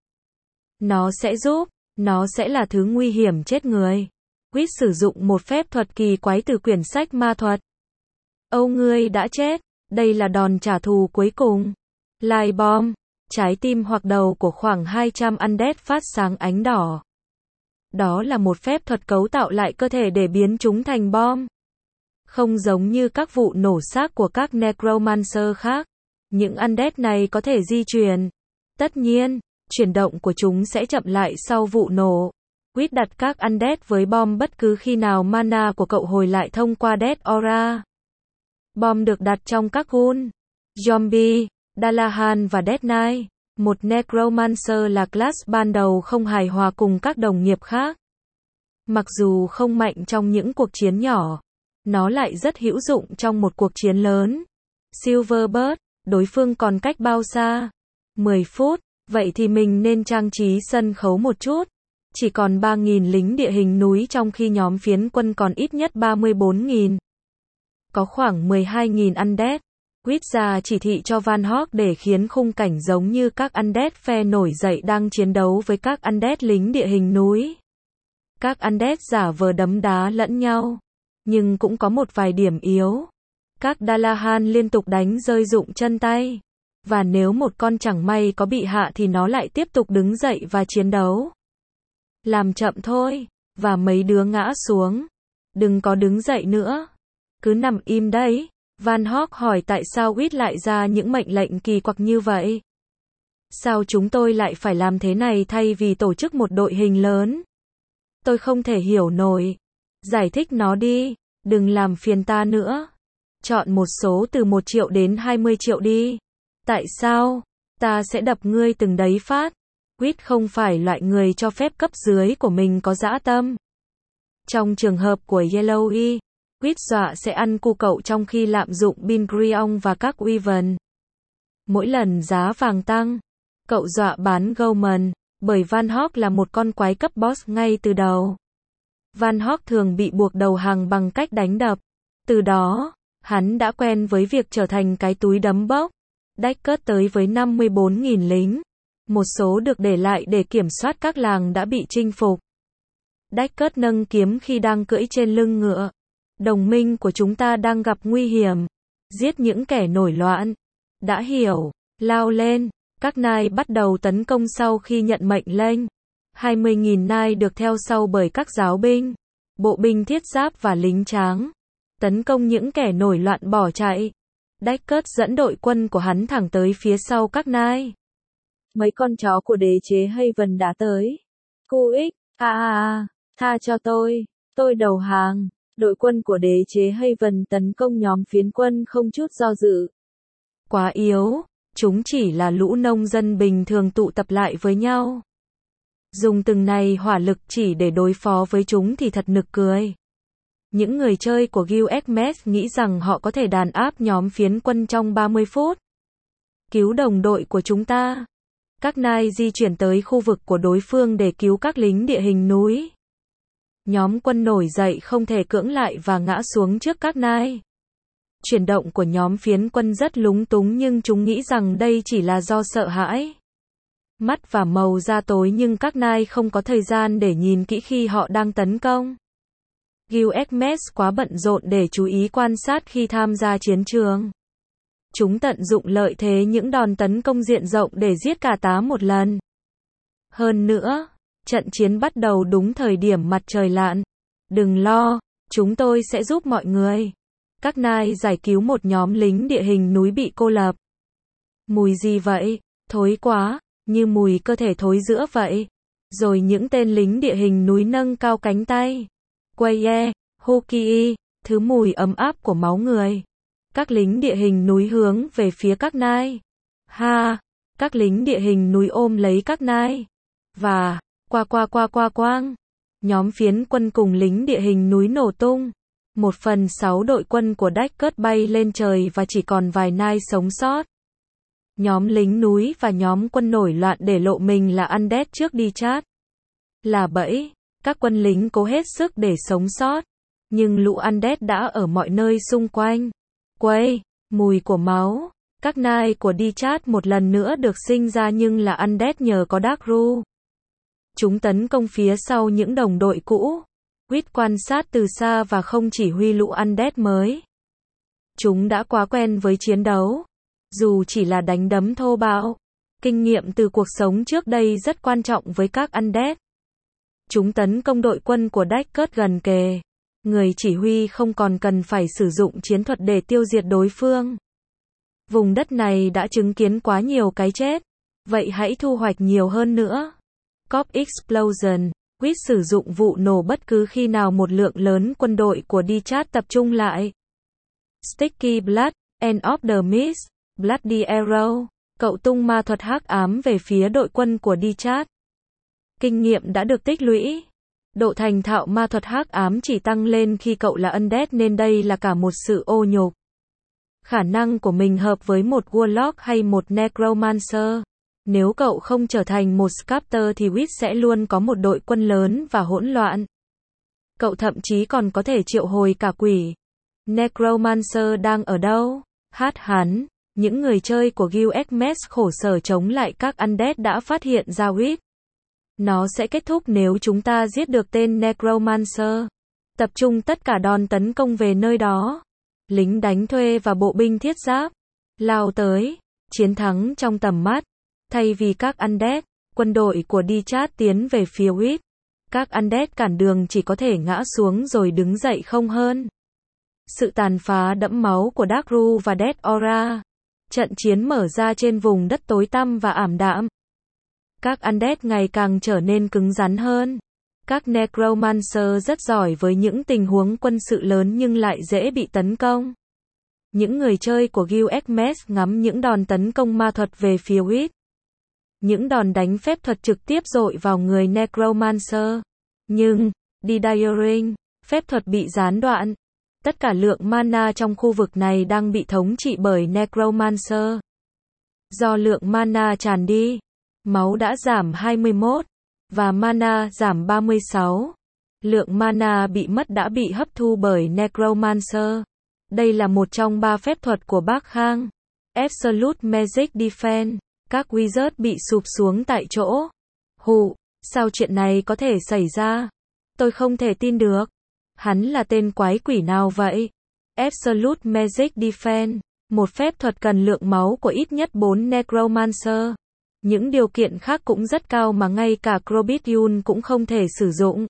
Nó sẽ là thứ nguy hiểm chết người. Quýt sử dụng một phép thuật kỳ quái từ quyển sách ma thuật. Ngươi đã chết, đây là đòn trả thù cuối cùng. Light Bomb, trái tim hoặc đầu của khoảng 200 Undead phát sáng ánh đỏ. Đó là một phép thuật cấu tạo lại cơ thể để biến chúng thành bom. Không giống như các vụ nổ xác của các Necromancer khác, những Undead này có thể di chuyển. Tất nhiên, chuyển động của chúng sẽ chậm lại sau vụ nổ. Quýt đặt các Undead với bom bất cứ khi nào mana của cậu hồi lại thông qua Death Aura. Bom được đặt trong các gun, Zombie, Dalahan và Death Knight. Một Necromancer là class ban đầu không hài hòa cùng các đồng nghiệp khác. Mặc dù không mạnh trong những cuộc chiến nhỏ, nó lại rất hữu dụng trong một cuộc chiến lớn. Silverbird, đối phương còn cách bao xa? 10 phút, vậy thì mình nên trang trí sân khấu một chút. Chỉ còn 3.000 lính địa hình núi trong khi nhóm phiến quân còn ít nhất 34.000. Có khoảng 12.000 Undead. Quýt ra chỉ thị cho Van Hok để khiến khung cảnh giống như các Undead phe nổi dậy đang chiến đấu với các Undead lính địa hình núi. Các Undead giả vờ đấm đá lẫn nhau. Nhưng cũng có một vài điểm yếu. Các Dalahan liên tục đánh rơi dụng chân tay. Và nếu một con chẳng may có bị hạ thì nó lại tiếp tục đứng dậy và chiến đấu. Làm chậm thôi. Và mấy đứa ngã xuống. Đừng có đứng dậy nữa. Cứ nằm im đấy. Van Hok hỏi tại sao Quýt lại ra những mệnh lệnh kỳ quặc như vậy. Sao chúng tôi lại phải làm thế này thay vì tổ chức một đội hình lớn? Tôi không thể hiểu nổi. Giải thích nó đi, đừng làm phiền ta nữa. Chọn một số từ 1 triệu đến 20 triệu đi. Tại sao? Ta sẽ đập ngươi từng đấy phát. Quýt không phải loại người cho phép cấp dưới của mình có dã tâm. Trong trường hợp của Yellowy, Quýt dọa sẽ ăn cu cậu trong khi lạm dụng Bin Griong và các Wyvern. Mỗi lần giá vàng tăng, cậu dọa bán Goldman, bởi Van Hawk là một con quái cấp boss ngay từ đầu. Van Hawk thường bị buộc đầu hàng bằng cách đánh đập. Từ đó, hắn đã quen với việc trở thành cái túi đấm bốc. Deckard tới với 54.000 lính. Một số được để lại để kiểm soát các làng đã bị chinh phục. Deckard nâng kiếm khi đang cưỡi trên lưng ngựa. Đồng minh của chúng ta đang gặp nguy hiểm. Giết những kẻ nổi loạn. Đã hiểu. Lao lên. Các nai bắt đầu tấn công sau khi nhận mệnh lệnh. 20.000 nai được theo sau bởi các giáo binh, bộ binh thiết giáp và lính tráng. Tấn công những kẻ nổi loạn bỏ chạy. Deckard dẫn đội quân của hắn thẳng tới phía sau các nai. Mấy con chó của đế chế Haven đã tới. Cu ích, tha cho tôi đầu hàng. Đội quân của đế chế Haven tấn công nhóm phiến quân không chút do dự. Quá yếu, chúng chỉ là lũ nông dân bình thường tụ tập lại với nhau. Dùng từng này hỏa lực chỉ để đối phó với chúng thì thật nực cười. Những người chơi của Guild Xmas nghĩ rằng họ có thể đàn áp nhóm phiến quân trong 30 phút. Cứu đồng đội của chúng ta. Các nai di chuyển tới khu vực của đối phương để cứu các lính địa hình núi. Nhóm quân nổi dậy không thể cưỡng lại và ngã xuống trước các nai. Chuyển động của nhóm phiến quân rất lúng túng nhưng chúng nghĩ rằng đây chỉ là do sợ hãi. Mắt và màu da tối nhưng các nai không có thời gian để nhìn kỹ khi họ đang tấn công. Guild Xmas quá bận rộn để chú ý quan sát khi tham gia chiến trường. Chúng tận dụng lợi thế những đòn tấn công diện rộng để giết cả tá một lần. Hơn nữa, trận chiến bắt đầu đúng thời điểm mặt trời lặn. Đừng lo, chúng tôi sẽ giúp mọi người. Các nai giải cứu một nhóm lính địa hình núi bị cô lập. Mùi gì vậy? Thối quá, như mùi cơ thể thối rữa vậy. Rồi những tên lính địa hình núi nâng cao cánh tay. Quaye, Hokii, thứ mùi ấm áp của máu người. Các lính địa hình núi hướng về phía các nai. Các lính địa hình núi ôm lấy các nai. Và, quang. Nhóm phiến quân cùng lính địa hình núi nổ tung. 1/6 đội quân của Deckard bay lên trời và chỉ còn vài nai sống sót. Nhóm lính núi và nhóm quân nổi loạn để lộ mình là Undead trước đi chat. Là bẫy, các quân lính cố hết sức để sống sót. Nhưng lũ Undead đã ở mọi nơi xung quanh. Quay, mùi của máu. Các nai của đi chat một lần nữa được sinh ra nhưng là Undead nhờ có Darkru. Chúng tấn công phía sau những đồng đội cũ. Quýt quan sát từ xa và không chỉ huy lũ Undead mới. Chúng đã quá quen với chiến đấu. Dù chỉ là đánh đấm thô bạo. Kinh nghiệm từ cuộc sống trước đây rất quan trọng với các Undead. Chúng tấn công đội quân của Deckard gần kề. Người chỉ huy không còn cần phải sử dụng chiến thuật để tiêu diệt đối phương. Vùng đất này đã chứng kiến quá nhiều cái chết. Vậy hãy thu hoạch nhiều hơn nữa. Cop Explosion. Quýt sử dụng vụ nổ bất cứ khi nào một lượng lớn quân đội của Dichat tập trung lại. Sticky Blood, End of the Mist, Bloody Arrow. Cậu tung ma thuật hắc ám về phía đội quân của Dichat. Kinh nghiệm đã được tích lũy. Độ thành thạo ma thuật hắc ám chỉ tăng lên khi cậu là Undead nên đây là cả một sự ô nhục. Khả năng của mình hợp với một Warlock hay một Necromancer. Nếu cậu không trở thành một Sculptor thì Quýt sẽ luôn có một đội quân lớn và hỗn loạn. Cậu thậm chí còn có thể triệu hồi cả quỷ. Necromancer đang ở đâu? Hắn. Những người chơi của Guild Xmas khổ sở chống lại các Undead đã phát hiện ra Quýt. Nó sẽ kết thúc nếu chúng ta giết được tên Necromancer. Tập trung tất cả đòn tấn công về nơi đó. Lính đánh thuê và bộ binh thiết giáp. Lao tới. Chiến thắng trong tầm mắt. Thay vì các Undead, quân đội của Dichat tiến về phía Quýt. Các Undead cản đường chỉ có thể ngã xuống rồi đứng dậy không hơn. Sự tàn phá đẫm máu của Darkru và Death Aura. Trận chiến mở ra trên vùng đất tối tăm và ảm đạm. Các Undead ngày càng trở nên cứng rắn hơn. Các Necromancer rất giỏi với những tình huống quân sự lớn nhưng lại dễ bị tấn công. Những người chơi của Guild Xmas ngắm những đòn tấn công ma thuật về phía Witch. Những đòn đánh phép thuật trực tiếp dội vào người Necromancer. Nhưng, Didiering, phép thuật bị gián đoạn. Tất cả lượng mana trong khu vực này đang bị thống trị bởi Necromancer. Do lượng mana tràn đi, máu đã giảm 21, và mana giảm 36. Lượng mana bị mất đã bị hấp thu bởi Necromancer. Đây là một trong 3 phép thuật của Bác Khang. Absolute Magic Defense. Các wizard bị sụp xuống tại chỗ. Hụ, sao chuyện này có thể xảy ra? Tôi không thể tin được. Hắn là tên quái quỷ nào vậy? Absolute Magic Defense. Một phép thuật cần lượng máu của ít nhất 4 Necromancer. Những điều kiện khác cũng rất cao mà ngay cả Crobidion cũng không thể sử dụng.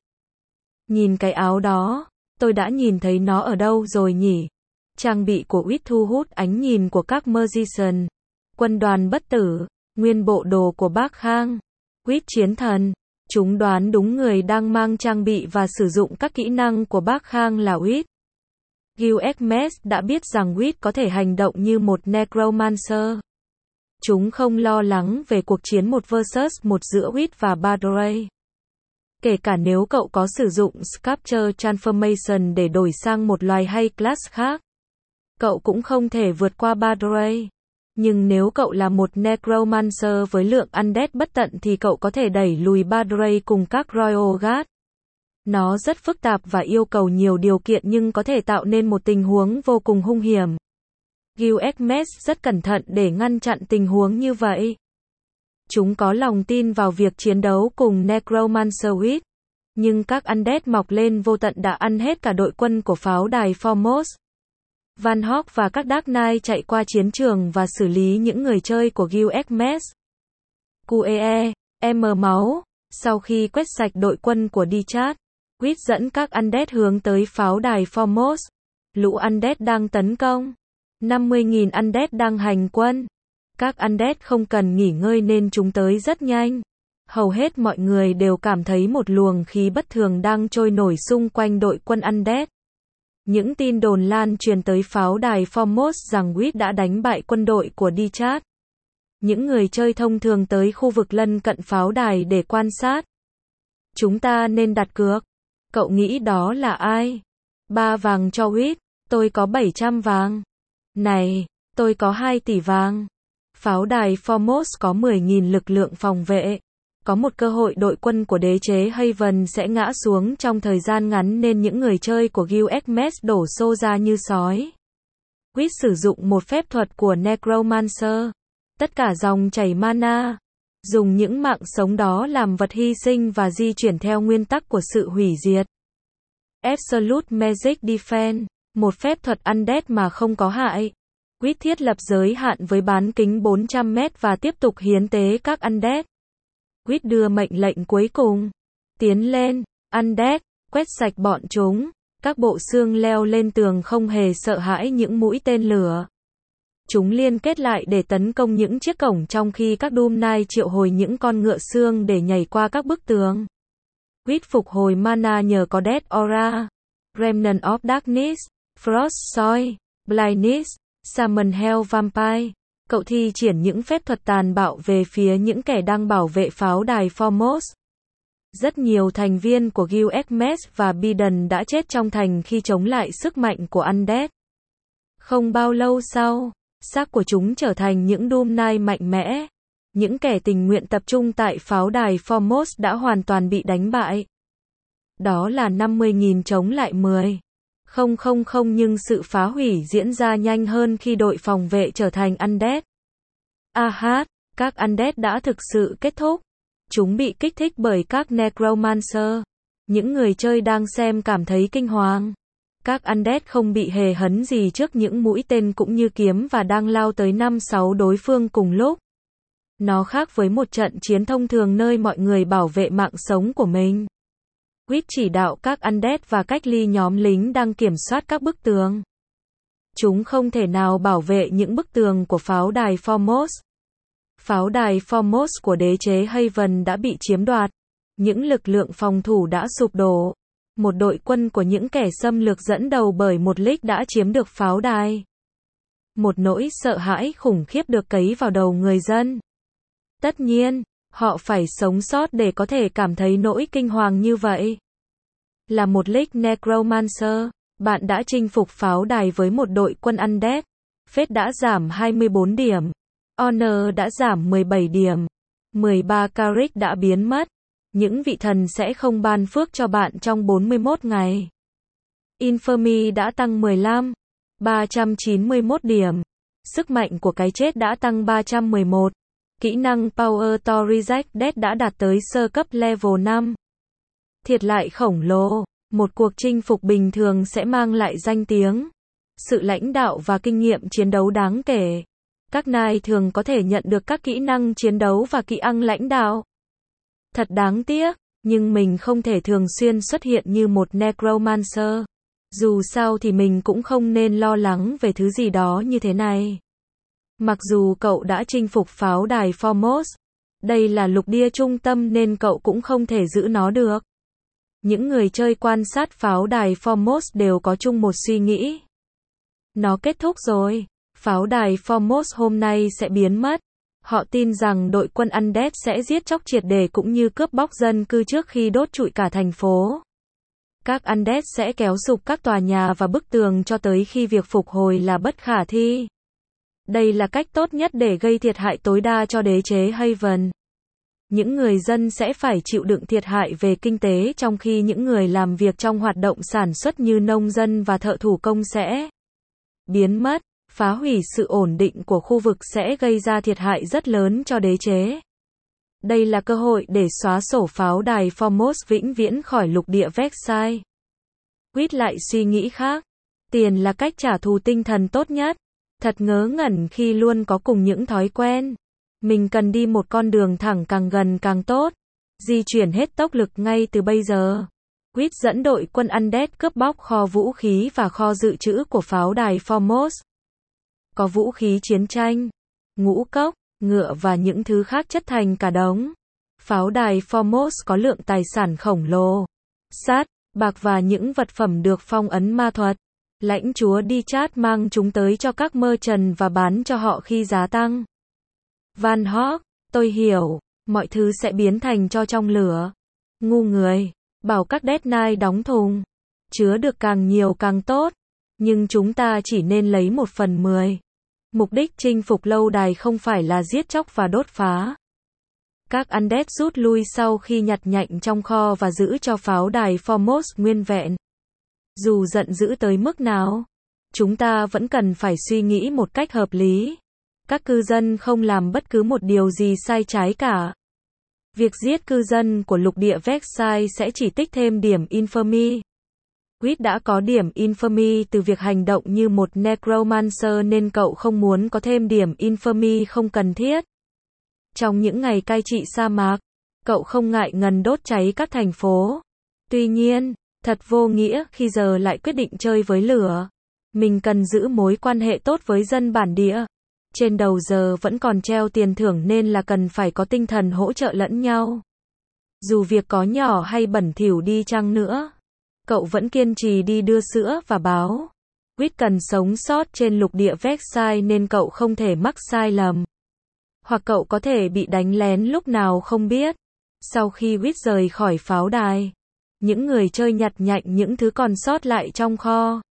Nhìn cái áo đó, tôi đã nhìn thấy nó ở đâu rồi nhỉ? Trang bị của Witch thu hút ánh nhìn của các Magician. Quân đoàn bất tử, nguyên bộ đồ của Bác Khang. Witch chiến thần. Chúng đoán đúng người đang mang trang bị và sử dụng các kỹ năng của Bác Khang là Witch. Guild Xmas đã biết rằng Witch có thể hành động như một Necromancer. Chúng không lo lắng về cuộc chiến 1 vs 1 giữa Witch và Badray. Kể cả nếu cậu có sử dụng Sculpture Transformation để đổi sang một loài hay class khác, cậu cũng không thể vượt qua Badray. Nhưng nếu cậu là một Necromancer với lượng Undead bất tận thì cậu có thể đẩy lùi Badray cùng các Royal Guard. Nó rất phức tạp và yêu cầu nhiều điều kiện nhưng có thể tạo nên một tình huống vô cùng hung hiểm. Guild Xmas rất cẩn thận để ngăn chặn tình huống như vậy. Chúng có lòng tin vào việc chiến đấu cùng Necromancer Witch. Nhưng các Undead mọc lên vô tận đã ăn hết cả đội quân của pháo đài Foremost. Van Hawk và các Dark Knight chạy qua chiến trường và xử lý những người chơi của Guild Xmas. QEE, M máu. Sau khi quét sạch đội quân của Dichat, Witch dẫn các Undead hướng tới pháo đài Foremost. Lũ Undead đang tấn công. 50.000 Undead đang hành quân. Các Undead không cần nghỉ ngơi nên chúng tới rất nhanh. Hầu hết mọi người đều cảm thấy một luồng khí bất thường đang trôi nổi xung quanh đội quân Undead. Những tin đồn lan truyền tới pháo đài Foremost rằng Witch đã đánh bại quân đội của Dichat. Những người chơi thông thường tới khu vực lân cận pháo đài để quan sát. Chúng ta nên đặt cược. Cậu nghĩ đó là ai? 3 vàng cho Witch. Tôi có 700 vàng. Này, tôi có 2 tỷ vàng. Pháo đài Foremost có 10.000 lực lượng phòng vệ. Có một cơ hội đội quân của đế chế Haven sẽ ngã xuống trong thời gian ngắn nên những người chơi của Guild Xmas đổ xô ra như sói. Witch sử dụng một phép thuật của Necromancer. Tất cả dòng chảy mana. Dùng những mạng sống đó làm vật hy sinh và di chuyển theo nguyên tắc của sự hủy diệt. Absolute Magic Defense. Một phép thuật Undead mà không có hại. Witch thiết lập giới hạn với bán kính 400 mét và tiếp tục hiến tế các Undead. Witch đưa mệnh lệnh cuối cùng. Tiến lên, Undead, quét sạch bọn chúng. Các bộ xương leo lên tường không hề sợ hãi những mũi tên lửa. Chúng liên kết lại để tấn công những chiếc cổng trong khi các Doom Knight triệu hồi những con ngựa xương để nhảy qua các bức tường. Witch phục hồi mana nhờ có Death Aura, Remnant of Darkness, Frost Soil, Blindness, Summon Hell Vampire. Cậu thi triển những phép thuật tàn bạo về phía những kẻ đang bảo vệ pháo đài Foremost. Rất nhiều thành viên của Guild Xmas và Bidden đã chết trong thành khi chống lại sức mạnh của Undead. Không bao lâu sau, xác của chúng trở thành những Doom Knight mạnh mẽ. Những kẻ tình nguyện tập trung tại pháo đài Foremost đã hoàn toàn bị đánh bại. Đó là 50.000 chống lại 10. Không nhưng sự phá hủy diễn ra nhanh hơn khi đội phòng vệ trở thành Undead. Các Undead đã thực sự kết thúc. Chúng bị kích thích bởi các Necromancer. Những người chơi đang xem cảm thấy kinh hoàng. Các Undead không bị hề hấn gì trước những mũi tên cũng như kiếm và đang lao tới 5-6 đối phương cùng lúc. Nó khác với một trận chiến thông thường nơi mọi người bảo vệ mạng sống của mình. Witch chỉ đạo các Undead và cách ly nhóm lính đang kiểm soát các bức tường. Chúng không thể nào bảo vệ những bức tường của pháo đài Foremost. Pháo đài Foremost của đế chế Haven đã bị chiếm đoạt. Những lực lượng phòng thủ đã sụp đổ. Một đội quân của những kẻ xâm lược dẫn đầu bởi một lính đã chiếm được pháo đài. Một nỗi sợ hãi khủng khiếp được cấy vào đầu người dân. Tất nhiên, họ phải sống sót để có thể cảm thấy nỗi kinh hoàng như vậy. Là một lính Necromancer, bạn đã chinh phục pháo đài với một đội quân Undead. Fate đã giảm 24 điểm. Honor đã giảm 17 điểm. 13 Carrick đã biến mất. Những vị thần sẽ không ban phước cho bạn trong 41 ngày. Infamy đã tăng 15. 391 điểm. Sức mạnh của cái chết đã tăng 311. Kỹ năng Power to Reject Death đã đạt tới sơ cấp level 5. Thiệt hại khổng lồ. Một cuộc chinh phục bình thường sẽ mang lại danh tiếng, sự lãnh đạo và kinh nghiệm chiến đấu đáng kể. Các nai thường có thể nhận được các kỹ năng chiến đấu và kỹ năng lãnh đạo. Thật đáng tiếc, nhưng mình không thể thường xuyên xuất hiện như một Necromancer. Dù sao thì mình cũng không nên lo lắng về thứ gì đó như thế này. Mặc dù cậu đã chinh phục pháo đài Foremost, đây là lục địa trung tâm nên cậu cũng không thể giữ nó được. Những người chơi quan sát pháo đài Foremost đều có chung một suy nghĩ. Nó kết thúc rồi. Pháo đài Foremost hôm nay sẽ biến mất. Họ tin rằng đội quân Undead sẽ giết chóc triệt để cũng như cướp bóc dân cư trước khi đốt trụi cả thành phố. Các Undead sẽ kéo sụp các tòa nhà và bức tường cho tới khi việc phục hồi là bất khả thi. Đây là cách tốt nhất để gây thiệt hại tối đa cho đế chế Haven. Những người dân sẽ phải chịu đựng thiệt hại về kinh tế trong khi những người làm việc trong hoạt động sản xuất như nông dân và thợ thủ công sẽ biến mất. Phá hủy sự ổn định của khu vực sẽ gây ra thiệt hại rất lớn cho đế chế. Đây là cơ hội để xóa sổ pháo đài Foremost vĩnh viễn khỏi lục địa Vexai. Quýt lại suy nghĩ khác. Tiền là cách trả thù tinh thần tốt nhất. Thật ngớ ngẩn khi luôn có cùng những thói quen. Mình cần đi một con đường thẳng càng gần càng tốt. Di chuyển hết tốc lực ngay từ bây giờ. Quýt dẫn đội quân Undead cướp bóc kho vũ khí và kho dự trữ của pháo đài Foremost. Có vũ khí chiến tranh, ngũ cốc, ngựa và những thứ khác chất thành cả đống. Pháo đài Foremost có lượng tài sản khổng lồ. Sắt, bạc và những vật phẩm được phong ấn ma thuật. Lãnh chúa Dichat mang chúng tới cho các merchant và bán cho họ khi giá tăng. Van Hawk, tôi hiểu, mọi thứ sẽ biến thành tro trong lửa. Ngu người, bảo các Dead Knight đóng thùng. Chứa được càng nhiều càng tốt. Nhưng chúng ta chỉ nên lấy 1/10. Mục đích chinh phục lâu đài không phải là giết chóc và đốt phá. Các Undead rút lui sau khi nhặt nhạnh trong kho và giữ cho pháo đài Foremost nguyên vẹn. Dù giận dữ tới mức nào, chúng ta vẫn cần phải suy nghĩ một cách hợp lý. Các cư dân không làm bất cứ một điều gì sai trái cả. Việc giết cư dân của lục địa Vexai sẽ chỉ tích thêm điểm Infamy. Quýt đã có điểm Infamy từ việc hành động như một Necromancer nên cậu không muốn có thêm điểm Infamy không cần thiết. Trong những ngày cai trị sa mạc, cậu không ngại ngần đốt cháy các thành phố. Tuy nhiên, thật vô nghĩa khi giờ lại quyết định chơi với lửa. Mình cần giữ mối quan hệ tốt với dân bản địa. Trên đầu giờ vẫn còn treo tiền thưởng nên là cần phải có tinh thần hỗ trợ lẫn nhau. Dù việc có nhỏ hay bẩn thỉu đi chăng nữa, cậu vẫn kiên trì đi đưa sữa và báo. Quýt cần sống sót trên lục địa Vexai nên cậu không thể mắc sai lầm. Hoặc cậu có thể bị đánh lén lúc nào không biết. Sau khi Quýt rời khỏi pháo đài, những người chơi nhặt nhạnh những thứ còn sót lại trong kho.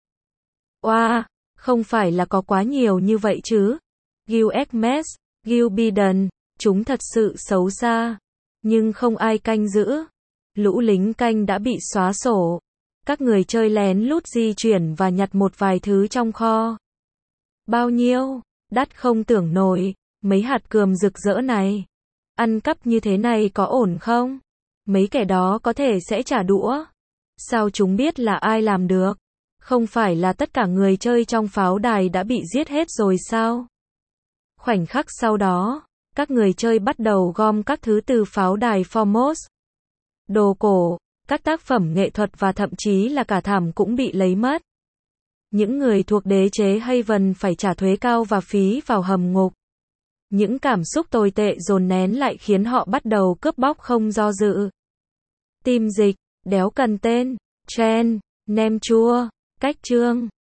Oa, không phải là có quá nhiều như vậy chứ. Guild Xmas, Guild Bidden, chúng thật sự xấu xa. Nhưng không ai canh giữ. Lũ lính canh đã bị xóa sổ. Các người chơi lén lút di chuyển và nhặt một vài thứ trong kho. Bao nhiêu? Đắt không tưởng nổi. Mấy hạt cườm rực rỡ này. Ăn cắp như thế này có ổn không? Mấy kẻ đó có thể sẽ trả đũa. Sao chúng biết là ai làm được? Không phải là tất cả người chơi trong pháo đài đã bị giết hết rồi sao? Khoảnh khắc sau đó, các người chơi bắt đầu gom các thứ từ pháo đài Foremost. Đồ cổ, các tác phẩm nghệ thuật và thậm chí là cả thảm cũng bị lấy mất. Những người thuộc đế chế Haven phải trả thuế cao và phí vào hầm ngục. Những cảm xúc tồi tệ dồn nén lại khiến họ bắt đầu cướp bóc không do dự. Tim dịch, đéo cần tên, trend, nem chua, cách chương.